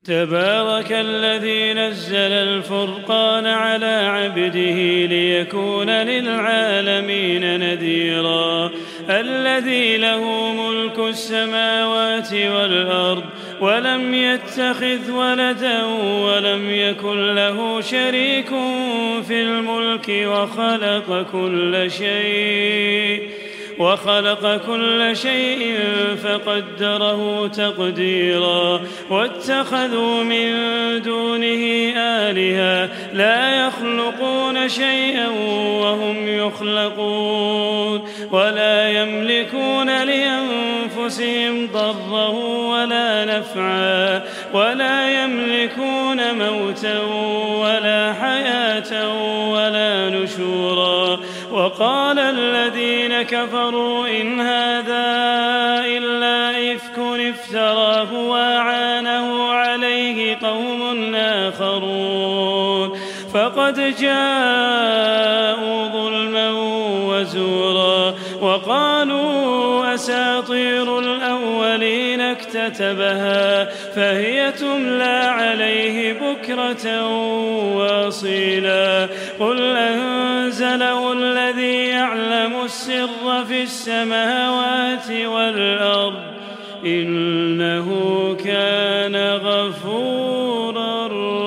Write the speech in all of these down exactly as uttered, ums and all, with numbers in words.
تبارك الذي نزل الفرقان على عبده ليكون للعالمين نذيرا الذي له ملك السماوات والأرض ولم يتخذ ولدا ولم يكن له شريك في الملك وخلق كل شيء وخلق كل شيء فقدره تقديرا واتخذوا من دونه آلهة لا يخلقون شيئا وهم يخلقون ولا يملكون لأنفسهم ضرا ولا نفعا ولا يملكون موتا ولا حياة ولا نشورا وقال الذين كفروا إن هذا إلا إفك افتراه وأعانه عليه قوم آخرون فقد جاءوا ظلما وزورا وقالوا أساطير الأولين اكتتبها فهي تملى عليه بكرة واصيلا قل أنزله الذي يعلم السر في السماوات والأرض إنه كان غفورا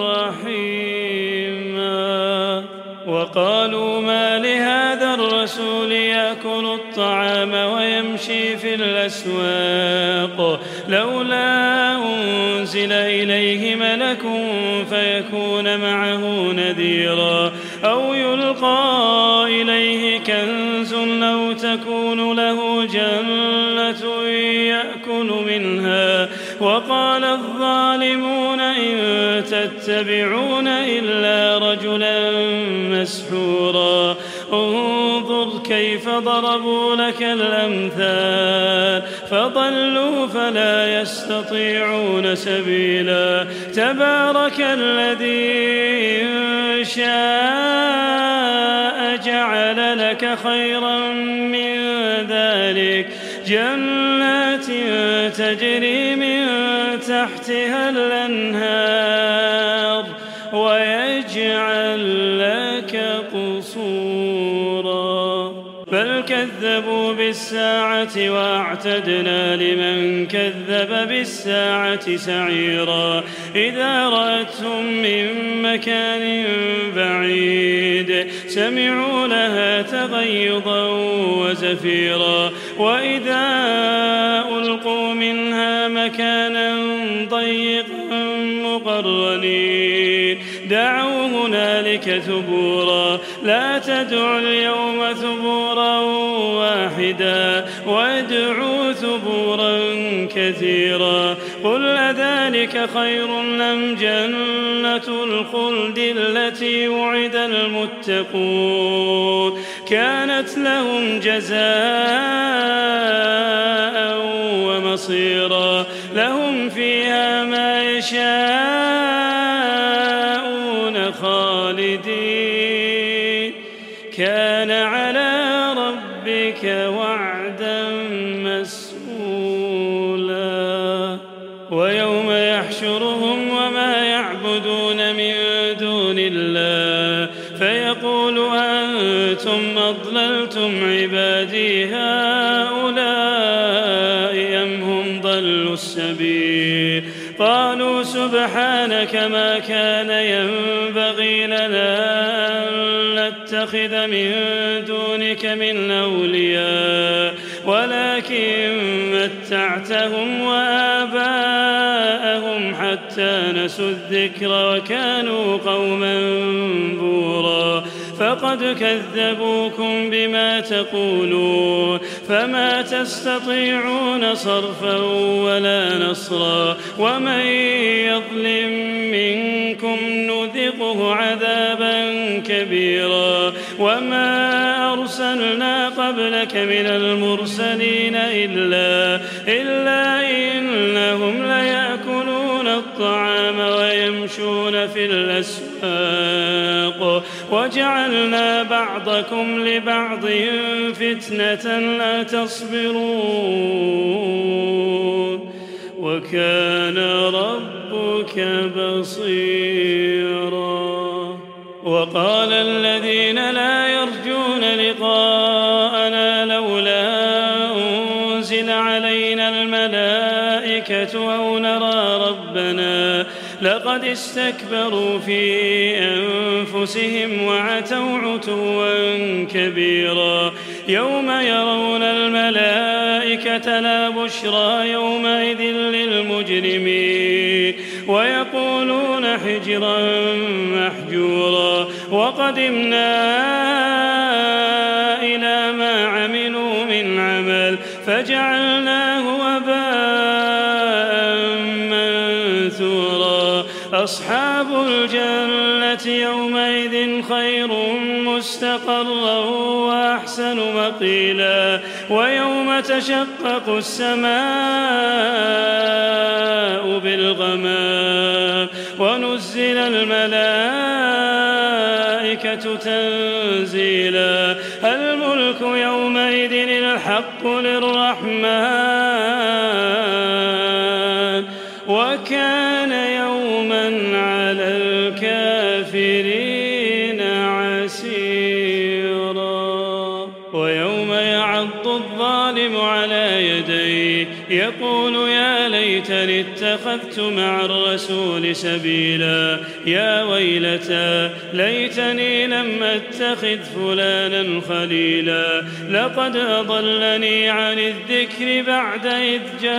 رحيما وقالوا ما لهذا الرسول يأكل الطعام ويمشي في الأسواق لولا أنزل إليه ملك فيكون معه نذيرا أو يلقى إليه كنز أو تكون له جنة يأكل منها وقال الظالمون إن تتبعون إلا رجلا مسحورا انظر كيف ضربوا لك الأمثال فضلوا فلا يستطيعون سبيلا تبارك الذي إن شاء جعل لك خيرا من ذلك جنات تجري من تحتها الأنهار ويجعل لك قصورا بل كذبوا بالساعة وأعتدنا لمن كذب بالساعة سعيرا إذا رأتهم من مكان بعيد سمعوا لها تغيظا وزفيرا وإذا ألقوا منها مكانا ضيقا مقرنين دعوا هنالك ثبورا لا تدعوا اليوم ثبورا واحدا وادعوا ثبورا كثيرا قل أذلك خير أم جنة الخلد التي وعد المتقون كانت لهم جزاء ومصيرا لهم فيها ما يشاءون خالدين كان على ربك وعدا مسئولا ويوم يحشرهم وما يعبدون من دون الله فيقول أنتم أضللتم عبادي هؤلاء أم هم ضلوا السبيل قالوا سبحانك ما كان ينبغي لنا أن نتخذ من دونك من أولياء ولكن متعتهم وآباءهم حتى نسوا الذكر وكانوا قوما بورا فقد كذبوكم بما تقولون فما تستطيعون صرفا ولا نصرا ومن يظلم منكم نذقه عذابا كبيرا وما أرسلنا قبلك من المرسلين إلا, إلا إنهم ليأكلون الطعام ويمشون في الأسواق وجعلنا بعضكم لبعض فتنة لا تصبرون وكان ربك بصيرا. وقال الذين لا يرجون لقاءنا لولا أنزل علينا الملائكة أو نرى ربنا لقد استكبروا في أنفسهم وعتوا عتوا كبيرا. يوم يرون الملائكة لا بشرى يومئذ للمجرمين ويقولون حجرا محجورا. وقدمنا إلى ما عملوا من عمل فجعلناه هباء منثورا. أصحاب الجنة يومئذ خير مستقرا وأحسن مقيلا. ويوم تشقق السماء بالغمام ونزل الملائكة تنزيلا. الملك يومئذ الحق للرحمن وكان يوما على الكافرين عسيرا. ويوم يعض الظالم على يديه يقول يا ليتني اتخذت مع الرسول سبيلا. يا ويلتى ليتني لم أتخذ فلانا خليلا. لقد أضلني عن الذكر بعد إذ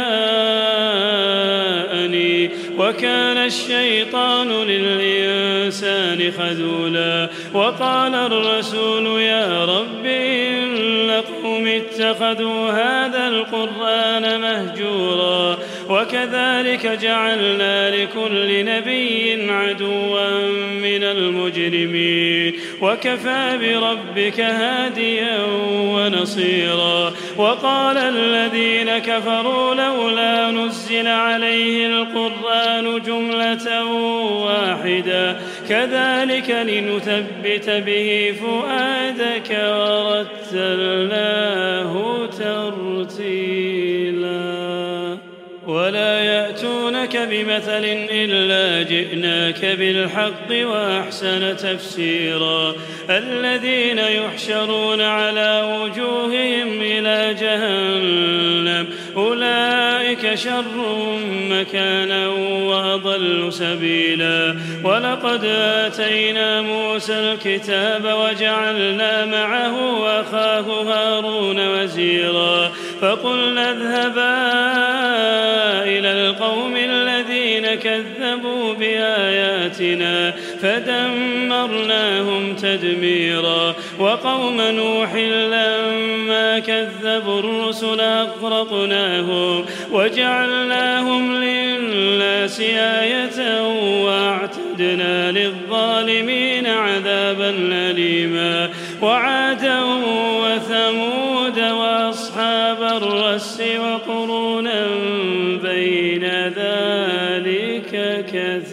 جاءني وكان الشيطان للإنسان خذولا. وقال الرسول يا رب إن قوم اتخذوا هذا القرآن مهجورا. وكذلك جعلنا لكل نبي عدوا من المجرمين وكفى بربك هاديا ونصيرا. وقال الذين كفروا لولا نزل عليه القرآن جملة واحدة كذلك لنثبت به فؤادك ورتلناه ترتيلا. ولا يأتونك بمثل إلا جئناك بالحق وأحسن تفسيرا. الذين يحشرون على وجوههم إلى جهنم أولئك شر مكانا وأضل سبيلا. ولقد آتينا موسى الكتاب وجعلنا معه أخاه هارون وزيرا. فقلنا اذهبا إلى القوم الذين كذبوا بآياتنا فدمرناهم تدميرا. وقوم نوح لما كذبوا الرسل أغرقناهم وجعلناهم للناس آية وأعتدنا للظالمين عذابا أليما. وعادا وثمود وأصحاب الرس وقرونا بين ذلك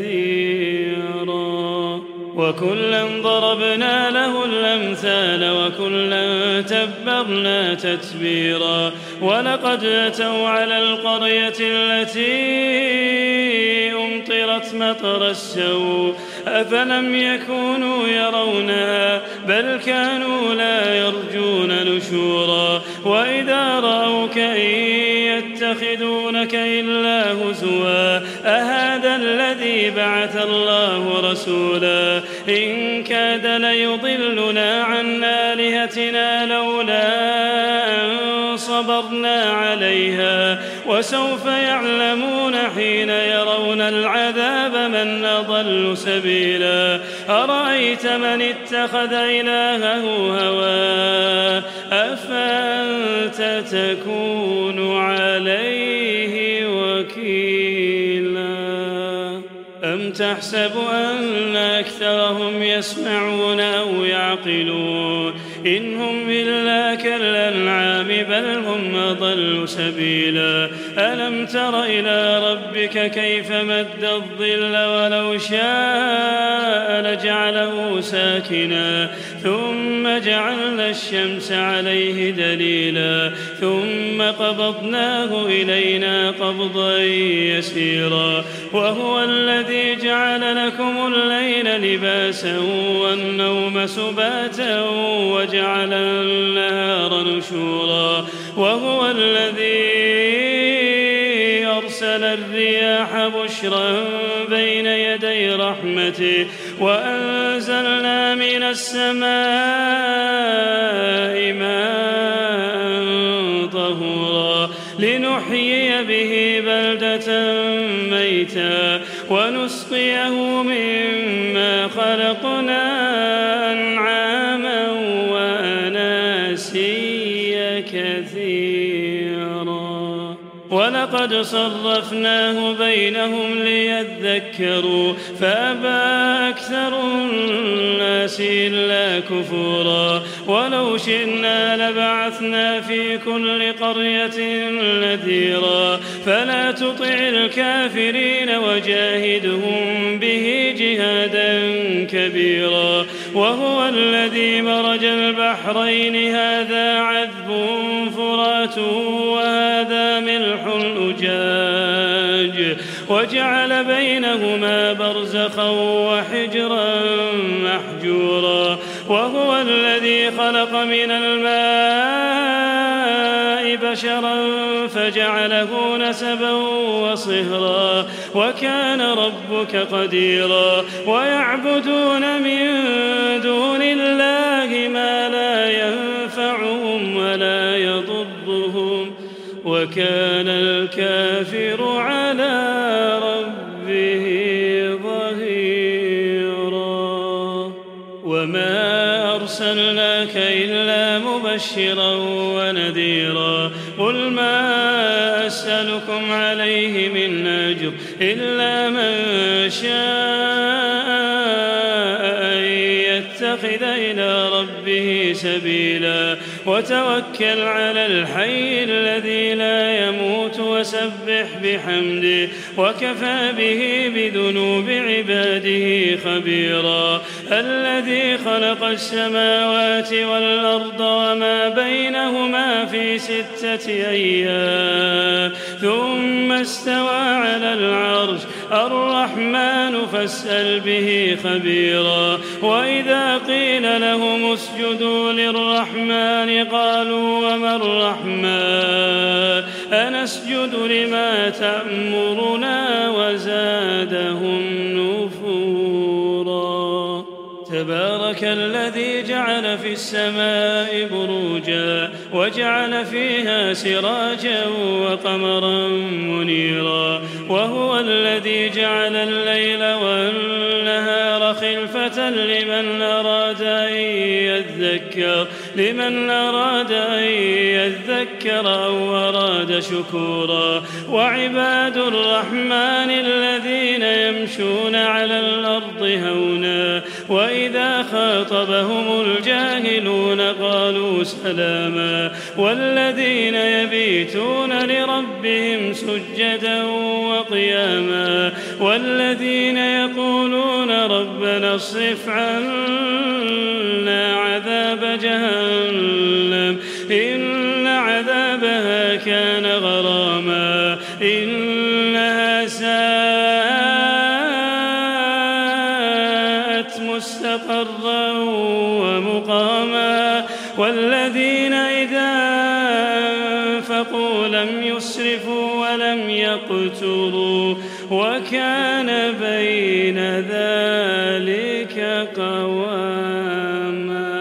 كثيرا. وكلا ضربنا له الأمثال وكلا تبرنا تتبيرا. ولقد أتوا على القرية التي أمطرت مطر السوء أفلم يكونوا يرونها بل كانوا لا يرجون نشورا. وإذا رأوك إن يتخذونك إلا هزوا أهذا الذي بعث الله رسولا. إن كاد ليضلنا عن آلهتنا لولا أن صبرنا عليها وسوف يعلمون حين يرون العذاب من أضل سبيلا. أرأيت من اتخذ إلهه هواه أفأنت تكون عليه وكيلا. أم تحسب أن أكثرهم يسمعون أو يعقلون إن هم إلا كالأنعام بل هم أضل سبيلا ألم تر إلى ربك كيف مد الظل ولو شاء لجعله ساكنا ثم جعلنا الشمس عليه دليلا ثم قبضناه إلينا قبضا يسيرا وهو الذي جعل لكم الليل لباسا والنوم سباتا وجعل النهار نشورا وهو الذي أرسل الرياح بشرا بين يدي رحمته وأنزلنا من السماء ماء طهورا لنحيي به بلدة ميتا ونسقيه مما خلقنا أنعاما وأناسيا كثيرا ولقد صرفناه بينهم ليذكروا فأبى أكثر الناس إلا كفورا ولو شئنا لبعثنا في كل قرية نذيرا فلا تطع الكافرين وجاهدهم به جهادا كبيرا وهو الذي مرج البحرين هذا عذب فرات وهذا ملح أجاج وجعل بينهما برزخا وحجرا محجورا وهو الذي خلق من الماء بشرا فجعله نسبا وصهرا وكان ربك قديرا ويعبدون من دون الله ما لا ينفعهم ولا يضرهم وكان الكافر على ربه ظهيرا وما أرسلناك إلا مبشرا ونذيرا قل ما أسألكم عليه من أجر إلا من شاء أن يتخذ إلى ربه سبيلا وتوكل على الحي الذي لا يموت وسبح بحمده وكفى به بذنوب عباده خبيرا الذي خلق السماوات والأرض وما بينهما في ستة أيام ثم استوى على العرش الرحمن فاسأل به خبيرا وإذا قيل لهم اسجدوا للرحمن قالوا وما الرحمن أنسجد لما تأمرنا وزادهم نفورا تبارك الذي جعل في السماء بروجا وجعل فيها سراجا وقمرا منيرا وهو الذي جعل الليل والنهار خلفة لمن أراد أن يذكر لمن أراد أن يذكر أو أراد شكورا وعباد الرحمن الذين يمشون على الأرض هونا وإذا خاطبهم الجاهلون قالوا سلاما والذين يبيتون لربهم سجدا وقياما والذين يقولون ربنا اصرف عنا عذاب جهنم إن عذابها كان غراما إنها ساءت مستقرا ومقاما والذين إذا أنفقوا لم يسرفوا ولم يقتروا وكان بين ذلك قواما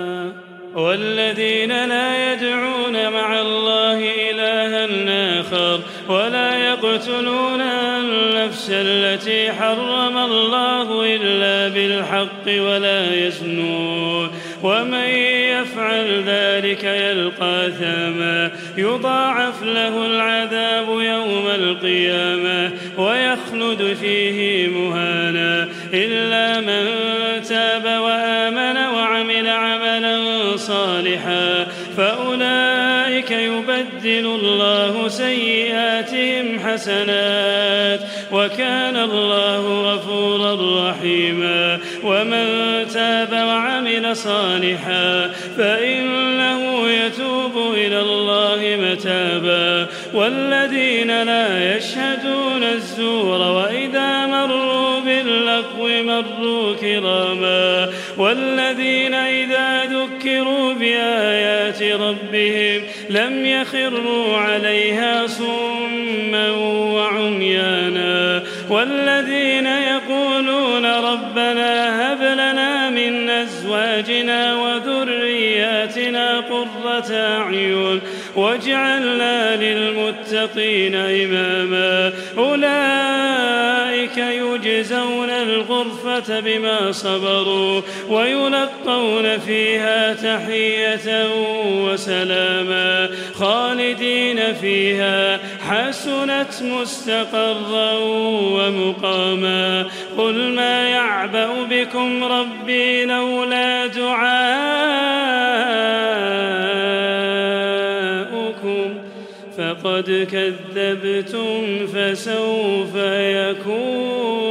والذين لا يدعون مع الله إلها آخر ولا يقتلون النفس التي حرم الله إلا بالحق ولا يزنون ومن يفعل ذلك يلقى ثاما يضاعف له العذاب يوم القيامة ويخلد فيه مهانا إلا من تاب وآمن وعمل عملا صالحا صالحا فأولئك يبدل الله سيئاتهم حسنات وكان الله غفورا رحيما ومن تاب وعمل صالحا فإنه يتوب إلى الله متابا والذين لا يشهدون الزور وإذا مروا باللغو مروا كراما والذين إذا ذكروا بآيات ربهم لم يخروا عليها صما وعميانا والذين يقولون ربنا هب لنا من أزواجنا وذرياتنا قرة أعين واجعلنا للمتقين إماما أولئك يجزون الغرفة بما صبروا ويلقون فيها تحية وسلاما خالدين فيها حسنت مستقرا ومقاما قل ما يعبأ بكم ربي لولا دعاؤكم فقد كذبتم فسوف يكون